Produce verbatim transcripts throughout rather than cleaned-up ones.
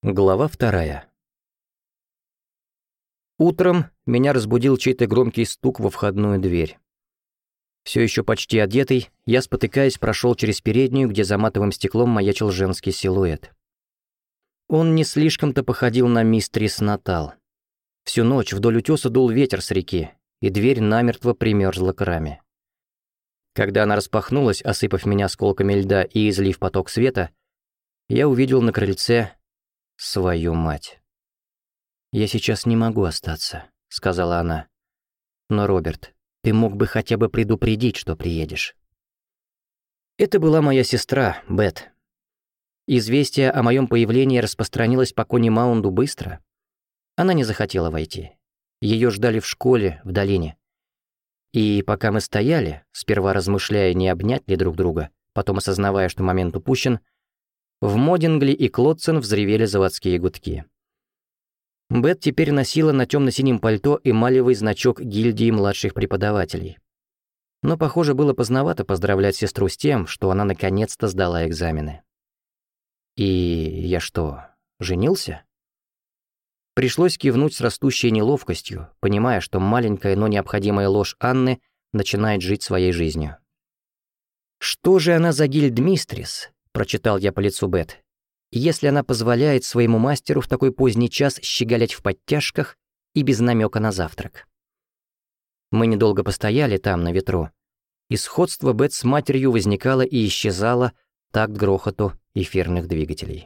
Глава вторая. Утром меня разбудил чей-то громкий стук во входную дверь. Все еще почти одетый, я, спотыкаясь, прошел через переднюю, где за матовым стеклом маячил женский силуэт. Он не слишком-то походил на мистерис Натал. Всю ночь вдоль утеса дул ветер с реки, и дверь намертво примерзла к раме. Когда она распахнулась, осыпав меня осколками льда и излив поток света, я увидел на крыльце свою мать. «Я сейчас не могу остаться», — сказала она. «Но, Роберт, ты мог бы хотя бы предупредить, что приедешь». Это была моя сестра, Бет. Известие о моем появлении распространилось по Кони Маунду быстро. Она не захотела войти. Ее ждали в школе, в долине. И пока мы стояли, сперва размышляя, не обнять ли друг друга, потом осознавая, что момент упущен, в Модингли и Клодсон взревели заводские гудки. Бет теперь носила на темно-синем пальто эмалевый значок гильдии младших преподавателей. Но, похоже, было поздновато поздравлять сестру с тем, что она наконец-то сдала экзамены. И я что, женился? Пришлось кивнуть с растущей неловкостью, понимая, что маленькая, но необходимая ложь Анны начинает жить своей жизнью. Что же она за гильдмистрис? Прочитал я по лицу Бет. Если она позволяет своему мастеру в такой поздний час щеголять в подтяжках и без намека на завтрак. Мы недолго постояли там, на ветру, и сходство Бет с матерью возникало и исчезало такт грохоту эфирных двигателей.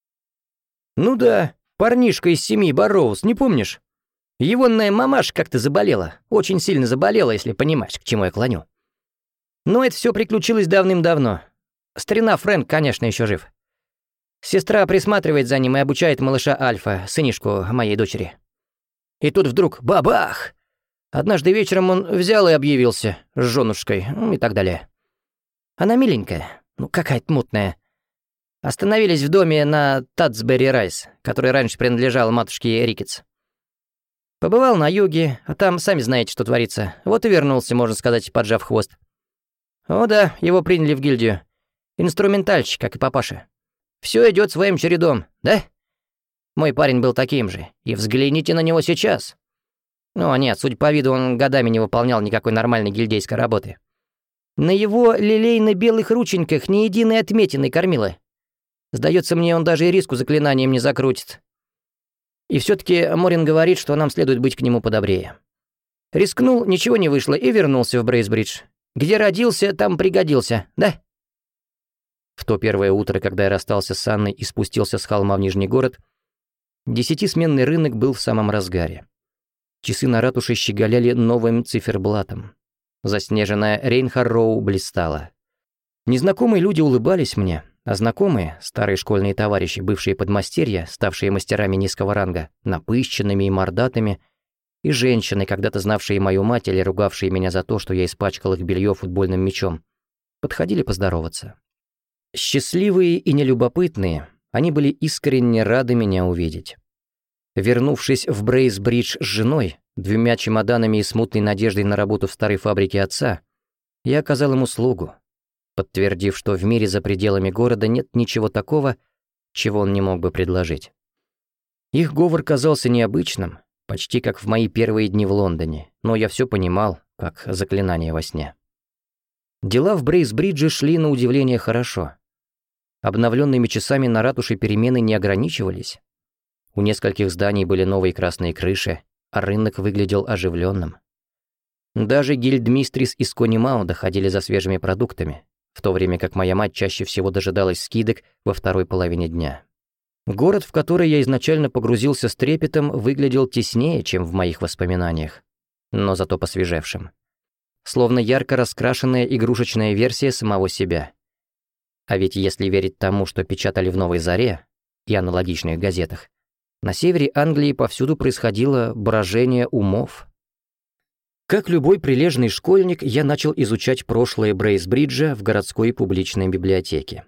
«Ну да, парнишка из семьи Барроуз, не помнишь? Егонная мамаша как-то заболела, очень сильно заболела, если понимаешь, к чему я клоню. Но это все приключилось давным-давно. Старина Фрэнк, конечно, еще жив. Сестра присматривает за ним и обучает малыша Альфа, сынишку моей дочери. И тут вдруг бабах! Однажды вечером он взял и объявился с женушкой, ну и так далее. Она миленькая, ну какая-то мутная. Остановились в доме на Татсбери-Райс, который раньше принадлежал матушке Рикетс. Побывал на юге, а там сами знаете, что творится. Вот и вернулся, можно сказать, поджав хвост. О да, его приняли в гильдию. Инструментальщик, как и папаша. Все идет своим чередом, да? Мой парень был таким же, и взгляните на него сейчас. Ну, нет, судя по виду, он годами не выполнял никакой нормальной гильдейской работы. На его лилейно-белых рученьках ни единой отметины кормила. Сдается мне, он даже и риску заклинанием не закрутит. И все-таки Морин говорит, что нам следует быть к нему подобрее. Рискнул, ничего не вышло, и вернулся в Брейсбридж. Где родился, там пригодился, да? В то первое утро, когда я расстался с Анной и спустился с холма в Нижний город, десятисменный рынок был в самом разгаре. Часы на ратуше щеголяли новым циферблатом. Заснеженная Рейнхарроу блистала. Незнакомые люди улыбались мне, а знакомые, старые школьные товарищи, бывшие подмастерья, ставшие мастерами низкого ранга, напыщенными и мордатыми, и женщины, когда-то знавшие мою мать или ругавшие меня за то, что я испачкал их белье футбольным мячом, подходили поздороваться. Счастливые и нелюбопытные, они были искренне рады меня увидеть. Вернувшись в Брейсбридж с женой, двумя чемоданами и смутной надеждой на работу в старой фабрике отца, я оказал им услугу, подтвердив, что в мире за пределами города нет ничего такого, чего он не мог бы предложить. Их говор казался необычным, почти как в мои первые дни в Лондоне, но я все понимал, как заклинание во сне. Дела в Брейсбридже шли на удивление хорошо. Обновленными часами на ратуше перемены не ограничивались. У нескольких зданий были новые красные крыши, а рынок выглядел оживленным. Даже гильдмистрис из Кони Маунда ходили за свежими продуктами, в то время как моя мать чаще всего дожидалась скидок во второй половине дня. Город, в который я изначально погрузился с трепетом, выглядел теснее, чем в моих воспоминаниях, но зато посвежевшим. Словно ярко раскрашенная игрушечная версия самого себя. А ведь если верить тому, что печатали в «Новой заре» и аналогичных газетах, на севере Англии повсюду происходило брожение умов. Как любой прилежный школьник, я начал изучать прошлое Брейсбриджа в городской публичной библиотеке.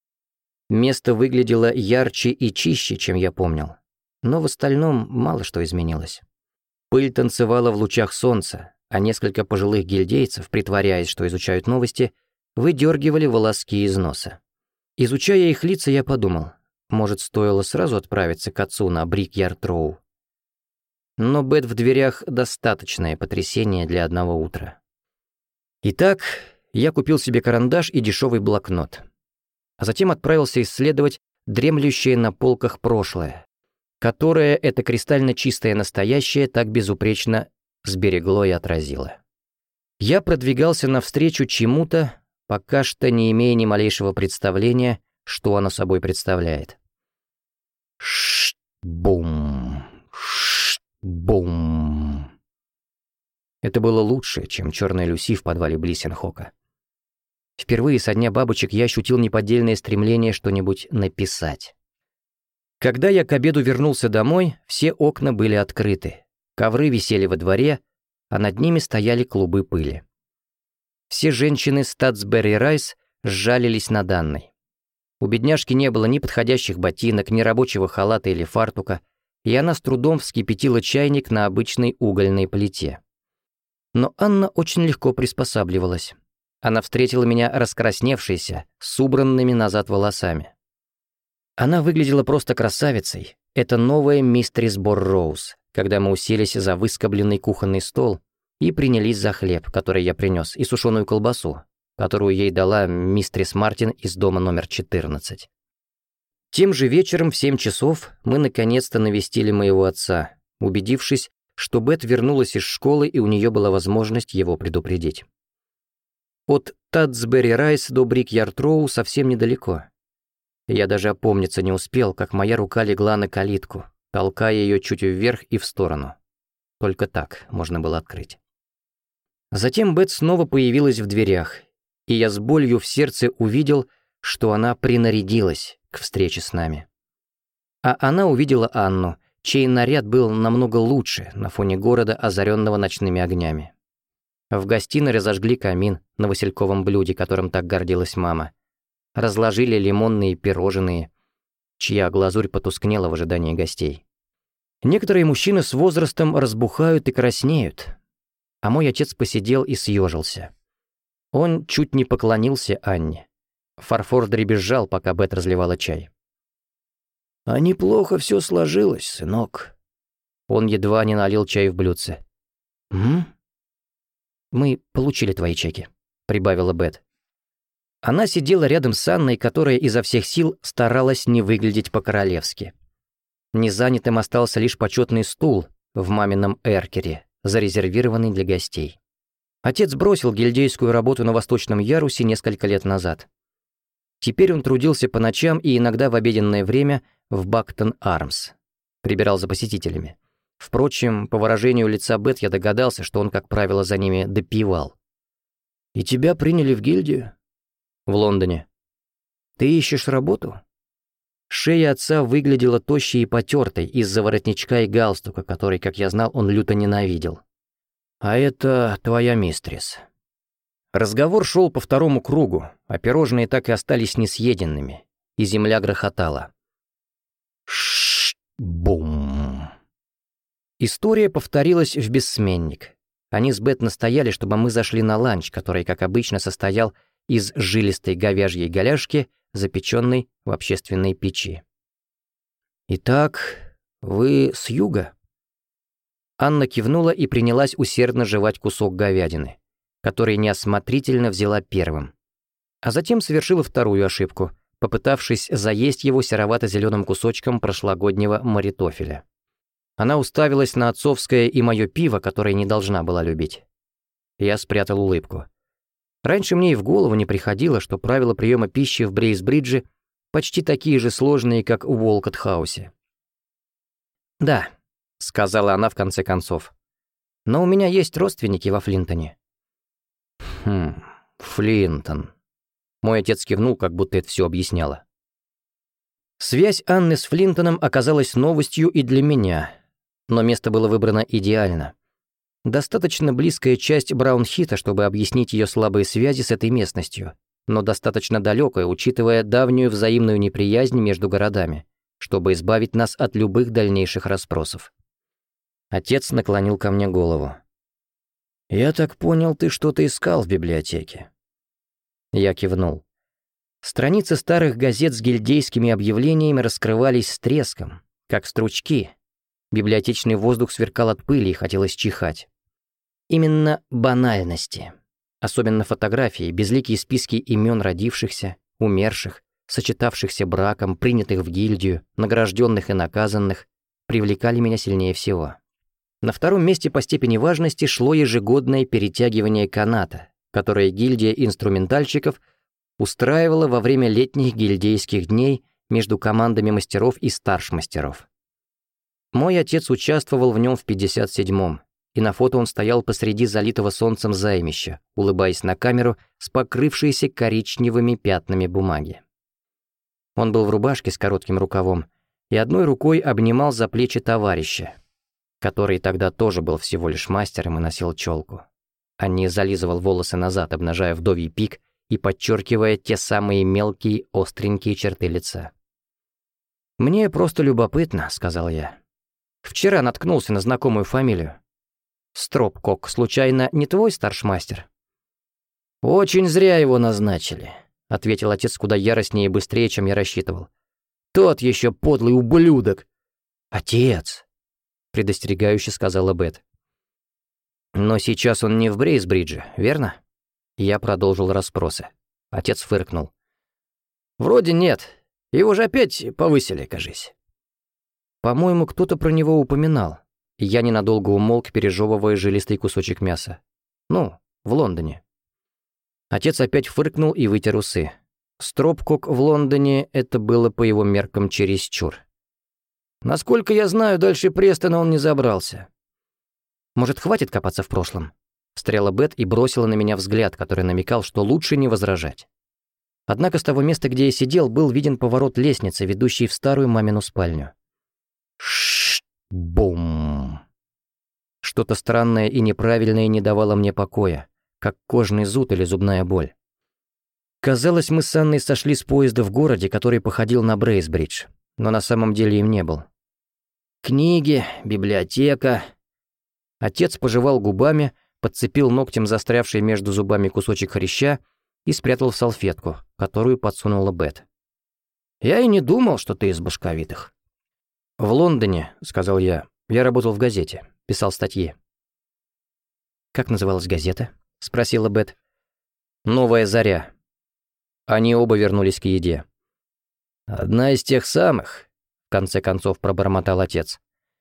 Место выглядело ярче и чище, чем я помнил, но в остальном мало что изменилось. Пыль танцевала в лучах солнца, а несколько пожилых гильдейцев, притворяясь, что изучают новости, выдергивали волоски из носа. Изучая их лица, я подумал, Может, стоило сразу отправиться к отцу на Брик-Ярд-Роу? Но Бет в дверях — достаточное потрясение для одного утра. Итак, я купил себе карандаш и дешевый блокнот, а затем отправился исследовать дремлющее на полках прошлое, которое это кристально чистое настоящее так безупречно сберегло и отразило. Я продвигался навстречу чему-то, пока что не имея ни малейшего представления, что оно собой представляет. Ш-бум, ш-бум. Это было лучше, чем черная Люси в подвале Блиссенхока. Впервые со дня бабочек я ощутил неподдельное стремление что-нибудь написать. Когда я к обеду вернулся домой, все окна были открыты, ковры висели во дворе, а над ними стояли клубы пыли. Все женщины Статсбери Райс сжалились над Анной. У бедняжки не было ни подходящих ботинок, ни рабочего халата или фартука, и она с трудом вскипятила чайник на обычной угольной плите. Но Анна очень легко приспосабливалась. Она встретила меня раскрасневшейся, с убранными назад волосами. Она выглядела просто красавицей. Это новая мистерис Борроуз, когда мы уселись за выскобленный кухонный стол и принялись за хлеб, который я принес, и сушеную колбасу, которую ей дала мистерис Мартин из дома номер четырнадцать. Тем же вечером в семь часов мы наконец-то навестили моего отца, убедившись, что Бет вернулась из школы и у нее была возможность его предупредить. От Татсбери Райс до Брик-Ярд-Роу совсем недалеко. Я даже опомниться не успел, как моя рука легла на калитку, толкая ее чуть вверх и в сторону. Только так можно было открыть. Затем Бет снова появилась в дверях, и я с болью в сердце увидел, что она принарядилась к встрече с нами. А она увидела Анну, чей наряд был намного лучше на фоне города, озаренного ночными огнями. В гостиной разожгли камин на васильковом блюде, которым так гордилась мама. Разложили лимонные пирожные, чья глазурь потускнела в ожидании гостей. Некоторые мужчины с возрастом разбухают и краснеют, а мой отец посидел и съежился. Он чуть не поклонился Анне. Фарфор дребезжал, пока Бет разливала чай. «А неплохо все сложилось, сынок». Он едва не налил чай в блюдце. «М? Мы получили твои чеки», — прибавила Бет. Она сидела рядом с Анной, которая изо всех сил старалась не выглядеть по-королевски. Незанятым остался лишь почетный стул в мамином эркере, зарезервированный для гостей. Отец бросил гильдейскую работу на восточном ярусе несколько лет назад. Теперь он трудился по ночам и иногда в обеденное время в Бактон-Армс. Прибирал за посетителями. Впрочем, по выражению лица Бет я догадался, что он, как правило, за ними допивал. «И тебя приняли в гильдию?» «В Лондоне». «Ты ищешь работу?» Шея отца выглядела тощей и потертой из-за воротничка и галстука, который, как я знал, он люто ненавидел. «А это твоя мистрис». Разговор шел по второму кругу, а пирожные так и остались несъеденными, и земля грохотала. Ш-бум. История повторилась в бессменник. Они с Бет настояли, чтобы мы зашли на ланч, который, как обычно, состоял из жилистой говяжьей голяшки, запеченной в общественной печи. «Итак, вы с юга?» Анна кивнула и принялась усердно жевать кусок говядины, который неосмотрительно взяла первым, а затем совершила вторую ошибку, попытавшись заесть его серовато-зеленым кусочком прошлогоднего маритофеля. Она уставилась на отцовское и мое пиво, которое не должна была любить. Я спрятал улыбку. Раньше мне и в голову не приходило, что правила приема пищи в Брейсбридже почти такие же сложные, как в Уолкот-хаусе. «Да», — сказала она в конце концов, — «но у меня есть родственники во Флинтоне». «Хм, Флинтон». Мой отец кивнул, как будто это все объясняло. Связь Анны с Флинтоном оказалась новостью и для меня, но место было выбрано идеально. Достаточно близкая часть Браунхита, чтобы объяснить ее слабые связи с этой местностью, но достаточно далекая, учитывая давнюю взаимную неприязнь между городами, чтобы избавить нас от любых дальнейших расспросов. Отец наклонил ко мне голову. «Я так понял, ты что-то искал в библиотеке?» Я кивнул. Страницы старых газет с гильдейскими объявлениями раскрывались с треском, как стручки. Библиотечный воздух сверкал от пыли и хотелось чихать. Именно банальности, особенно фотографии, безликие списки имен родившихся, умерших, сочетавшихся браком, принятых в гильдию, награжденных и наказанных, привлекали меня сильнее всего. На втором месте по степени важности шло ежегодное перетягивание каната, которое гильдия инструментальщиков устраивала во время летних гильдейских дней между командами мастеров и старшмастеров. Мой отец участвовал в нем в пятьдесят седьмом, и на фото он стоял посреди залитого солнцем займища, улыбаясь на камеру с покрывшейся коричневыми пятнами бумаги. Он был в рубашке с коротким рукавом и одной рукой обнимал за плечи товарища, который тогда тоже был всего лишь мастером и носил челку, а не зализывал волосы назад, обнажая вдовий пик и подчеркивая те самые мелкие остренькие черты лица. «Мне просто любопытно», — сказал я. «Вчера наткнулся на знакомую фамилию. Стропкок, случайно, не твой старшмастер?» «Очень зря его назначили», — ответил отец куда яростнее и быстрее, чем я рассчитывал. «Тот еще подлый ублюдок!» «Отец!» — предостерегающе сказала Бет. «Но сейчас он не в Брейсбридже, верно?» Я продолжил расспросы. Отец фыркнул. «Вроде нет. Его же опять повысили, кажись». «По-моему, кто-то про него упоминал». Я ненадолго умолк, пережевывая жилистый кусочек мяса. «Ну, в Лондоне». Отец опять фыркнул и вытер усы. Стропкок в Лондоне — это было по его меркам чересчур. «Насколько я знаю, дальше Престона он не забрался». «Может, хватит копаться в прошлом?» Встряла Бет и бросила на меня взгляд, который намекал, что лучше не возражать. Однако с того места, где я сидел, был виден поворот лестницы, ведущий в старую мамину спальню. Ш-бум! Что-то странное и неправильное не давало мне покоя, как кожный зуд или зубная боль. Казалось, мы с Анной сошли с поезда в городе, который походил на Брейсбридж, но на самом деле им не был. Книги, библиотека. Отец пожевал губами, подцепил ногтем застрявший между зубами кусочек хряща и спрятал в салфетку, которую подсунула Бет. «Я и не думал, что ты из башковитых». «В Лондоне», — сказал я, — «я работал в газете, писал статьи». «Как называлась газета?» — спросила Бет. «Новая заря». Они оба вернулись к еде. «Одна из тех самых», — в конце концов пробормотал отец.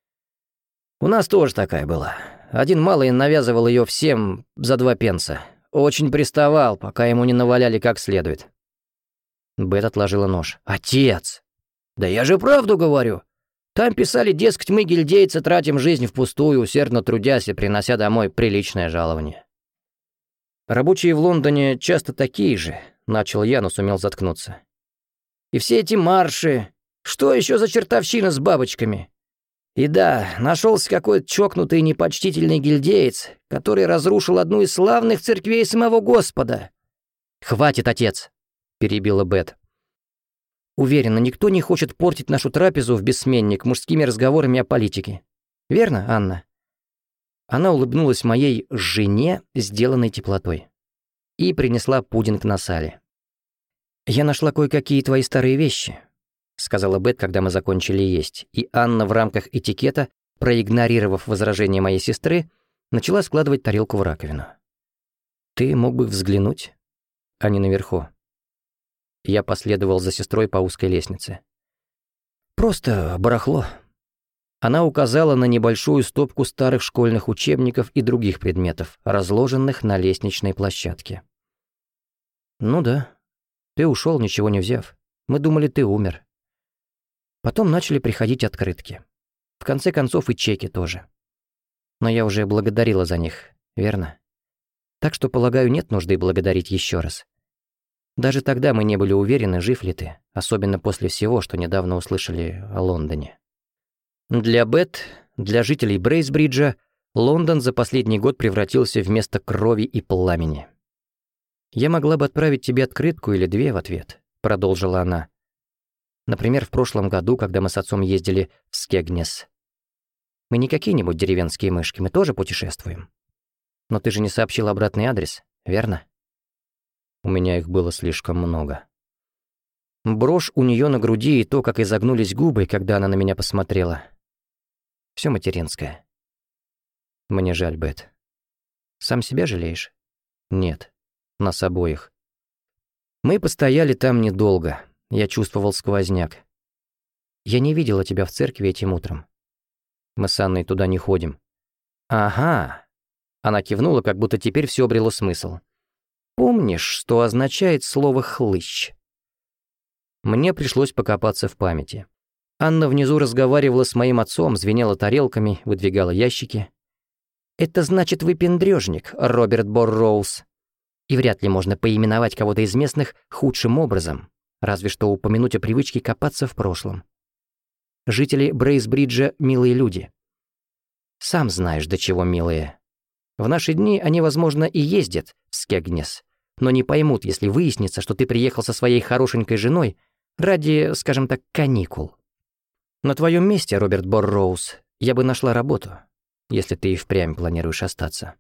«У нас тоже такая была. Один малый навязывал ее всем за два пенса. Очень приставал, пока ему не наваляли как следует». Бет отложила нож. «Отец! Да я же правду говорю. Там писали, дескать, мы, гильдейцы, тратим жизнь впустую, усердно трудясь и принося домой приличное жалование». «Рабочие в Лондоне часто такие же», — начал я, но сумел заткнуться. «И все эти марши. Что еще за чертовщина с бабочками? И да, нашелся какой-то чокнутый и непочтительный гильдеец, который разрушил одну из славных церквей самого Господа». «Хватит, отец», — перебила Бет. «Уверена, никто не хочет портить нашу трапезу в бессменник мужскими разговорами о политике. Верно, Анна?» Она улыбнулась моей жене, сделанной теплотой, и принесла пудинг на сале. «Я нашла кое-какие твои старые вещи», — сказала Бет, когда мы закончили есть, и Анна в рамках этикета, проигнорировав возражение моей сестры, начала складывать тарелку в раковину. «Ты мог бы взглянуть? Они наверху». Я последовал за сестрой по узкой лестнице. «Просто барахло». Она указала на небольшую стопку старых школьных учебников и других предметов, разложенных на лестничной площадке. «Ну да, ты ушел, ничего не взяв. Мы думали, ты умер». Потом начали приходить открытки. В конце концов и чеки тоже. Но я уже благодарила за них, верно? Так что, полагаю, нет нужды благодарить еще раз. Даже тогда мы не были уверены, жив ли ты, особенно после всего, что недавно услышали о Лондоне. Для Бет, для жителей Брейсбриджа, Лондон за последний год превратился в место крови и пламени. «Я могла бы отправить тебе открытку или две в ответ», — продолжила она. «Например, в прошлом году, когда мы с отцом ездили в Скегнес. Мы не какие-нибудь деревенские мышки, мы тоже путешествуем. Но ты же не сообщил обратный адрес, верно?» У меня их было слишком много. Брошь у нее на груди и то, как изогнулись губы, когда она на меня посмотрела. Все материнское. Мне жаль, Бет. Сам себя жалеешь? Нет. Нас обоих. Мы постояли там недолго. Я чувствовал сквозняк. Я не видела тебя в церкви этим утром. Мы с Анной туда не ходим. Ага. Она кивнула, как будто теперь все обрело смысл. Помнишь, что означает слово «хлыщ»? Мне пришлось покопаться в памяти. Анна внизу разговаривала с моим отцом, звенела тарелками, выдвигала ящики. «Это значит выпендрёжник, Роберт Борроуз. И вряд ли можно поименовать кого-то из местных худшим образом, разве что упомянуть о привычке копаться в прошлом. Жители Брейсбриджа — милые люди. Сам знаешь, до чего милые. В наши дни они, возможно, и ездят в Скегнес, но не поймут, если выяснится, что ты приехал со своей хорошенькой женой ради, скажем так, каникул. На твоем месте, Роберт Борроуз, я бы нашла работу, если ты и впрямь планируешь остаться».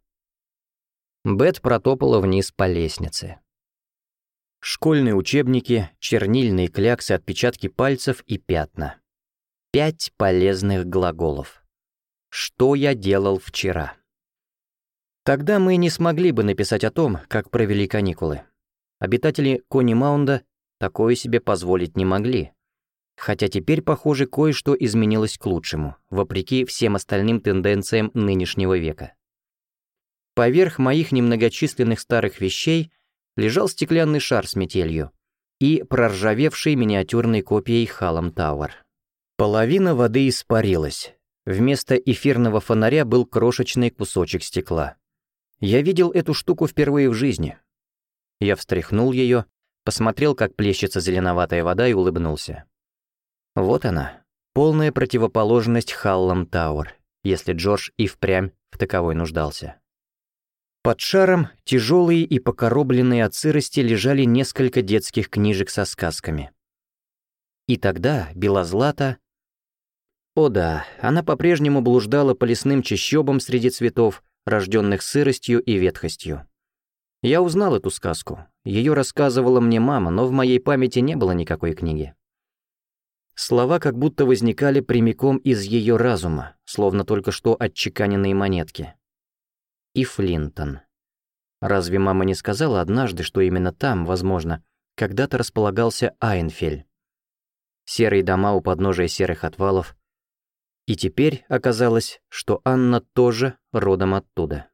Бет протопала вниз по лестнице. Школьные учебники, чернильные кляксы, отпечатки пальцев и пятна. Пять полезных глаголов. Что я делал вчера? Тогда мы не смогли бы написать о том, как провели каникулы. Обитатели Кони-Маунда такое себе позволить не могли. Хотя теперь, похоже, кое-что изменилось к лучшему, вопреки всем остальным тенденциям нынешнего века. Поверх моих немногочисленных старых вещей лежал стеклянный шар с метелью и проржавевшей миниатюрной копией Халлам Тауэр. Половина воды испарилась. Вместо эфирного фонаря был крошечный кусочек стекла. Я видел эту штуку впервые в жизни. Я встряхнул ее, посмотрел, как плещется зеленоватая вода, и улыбнулся. Вот она, полная противоположность Халлам Тауэр, если Джордж и впрямь в таковой нуждался. Под шаром, тяжелые и покоробленные от сырости, лежали несколько детских книжек со сказками. И тогда Белозлата... О да, она по-прежнему блуждала по лесным чащобам среди цветов, рожденных сыростью и ветхостью. Я узнал эту сказку. Ее рассказывала мне мама, но в моей памяти не было никакой книги. Слова как будто возникали прямиком из ее разума, словно только что отчеканенные монетки. И Флинтон. Разве мама не сказала однажды, что именно там, возможно, когда-то располагался Айнфель? Серые дома у подножия серых отвалов. И теперь оказалось, что Анна тоже родом оттуда.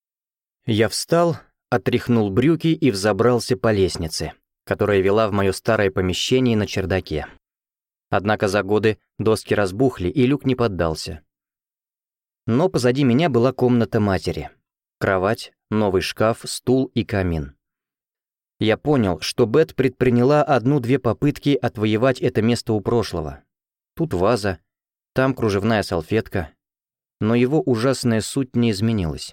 Я встал, отряхнул брюки и взобрался по лестнице, которая вела в мое старое помещение на чердаке. Однако за годы доски разбухли, и люк не поддался. Но позади меня была комната матери. Кровать, новый шкаф, стул и камин. Я понял, что Бет предприняла одну-две попытки отвоевать это место у прошлого. Тут ваза, там кружевная салфетка, но его ужасная суть не изменилась.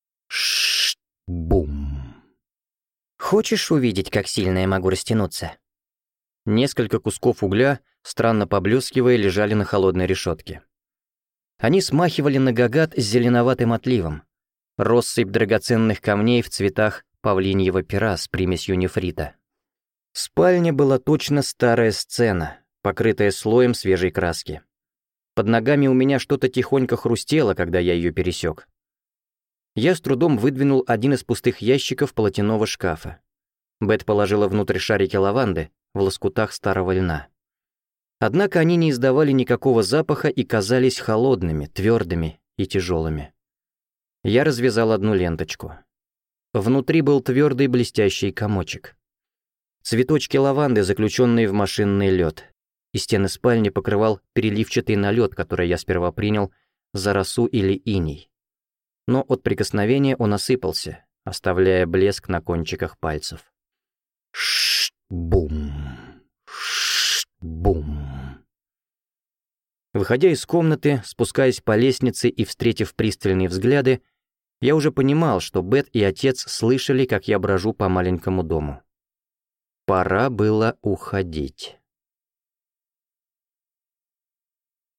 Ш-бум. «Хочешь увидеть, как сильно я могу растянуться?» Несколько кусков угля, странно поблескивая, лежали на холодной решетке. Они смахивали на гагат с зеленоватым отливом. Россыпь драгоценных камней в цветах павлиньего пера с примесью нефрита. Спальня была точно старая сцена, покрытая слоем свежей краски. Под ногами у меня что-то тихонько хрустело, когда я ее пересек. Я с трудом выдвинул один из пустых ящиков полотяного шкафа. Бет положила внутрь шарики лаванды в лоскутах старого льна. Однако они не издавали никакого запаха и казались холодными, твердыми и тяжелыми. Я развязал одну ленточку. Внутри был твердый блестящий комочек. Цветочки лаванды, заключенные в машинный лед. И стены спальни покрывал переливчатый налет, который я сперва принял за росу или иней. Но от прикосновения он осыпался, оставляя блеск на кончиках пальцев. Ш-бум, ш-бум. Выходя из комнаты, спускаясь по лестнице и встретив пристальные взгляды, я уже понимал, что Бет и отец слышали, как я брожу по маленькому дому. Пора было уходить.